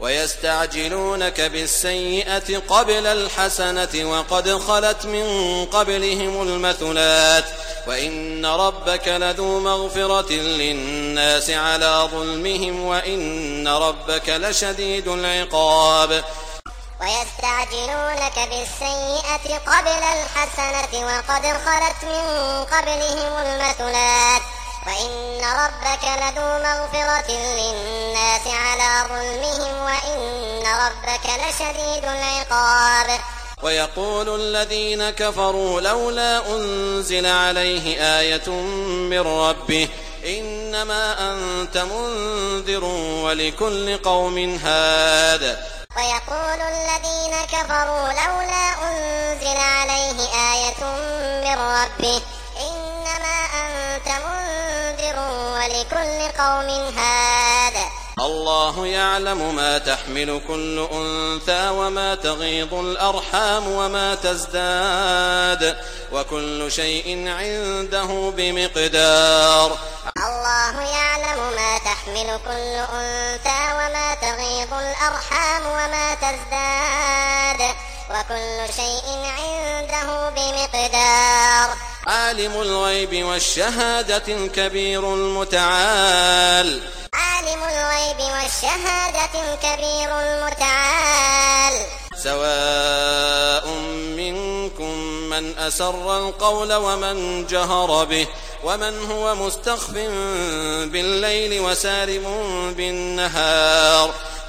ويستعجلونك بالسيئة قبل الحسنة وقد خلت من قبلهم المثلات وإن ربك لذو مغفرة للناس على ظلمهم وإن ربك لشديد العقاب ويستعجلونك بالسيئة قبل الحسنة وقد خلت من قبلهم المثلات وإن ربك لذو مغفرة للناس على ظلمهم وإن ربك لشديد العقاب ويقول الذين كفروا لولا أنزل عليه آية من ربه إنما أنت منذر ولكل قوم هاد ويقول الذين كفروا لولا أنزل عليه آية من ربه إنما أنت منذر ولكل قوم هاد الله يعلم ما تحمل كل أنثى وما تغيض الأرحام وما تزداد وكل شيء عنده بمقدار الله يعلم ما تحمل كل أنثى وما تغيض الأرحام وما تزداد وكل شيء عنده بمقدار عالم الغيب والشهادة الكبير المتعال عالم الغيب والشهادة الكبير المتعال سواء منكم من أسر القول ومن جهر به ومن هو مستخف بالليل وسارب بالنهار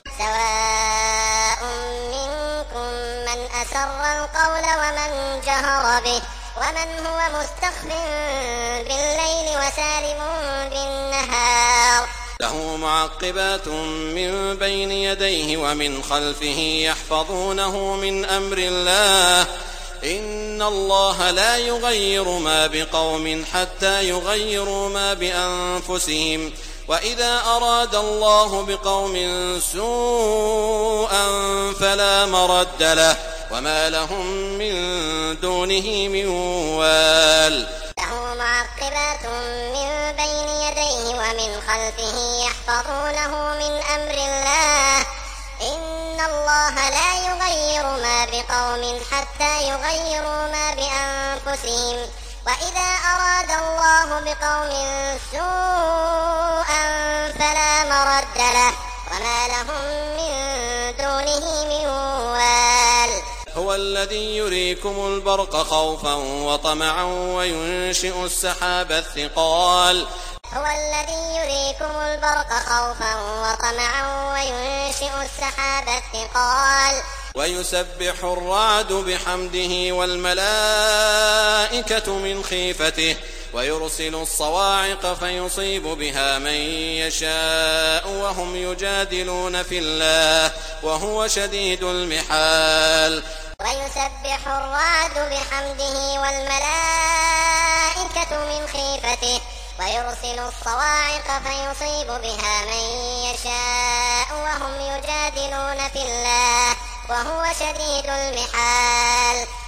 سواء منكم من أسر القول ومن جهر به ومن هو مستخف بالليل وسارب بالنهار له معقبات من بين يديه ومن خلفه يحفظونه من أمر الله إن الله لا يغير ما بقوم حتى يغيروا ما بأنفسهم وإذا أراد الله بقوم سوءا فلا مرد له وما لهم من دونه من وال له معقبات من بين يديه ومن خلفه يحفظونه من أمر الله إن الله لا يغير ما بقوم حتى يغيروا ما بأنفسهم وإذا أراد الله بقوم سوءا فلا مرد له وما لهم من دونه من وال هو الذي يريكم البرق خوفا وطمعا وينشئ السحاب الثقال هو الذي يريكم البرق خوفا وطمعا وينشئ السحاب الثقال ويسبح الرعد بحمده والملائكة من خيفته ويرسل الصواعق فيصيب بها من يشاء وهم يجادلون في الله وهو شديد المحال ويسبح الرعد بحمده والملائكة من خيفته ويرسل الصواعق فيصيب بها من يشاء وهم يجادلون في الله وهو شديد المحال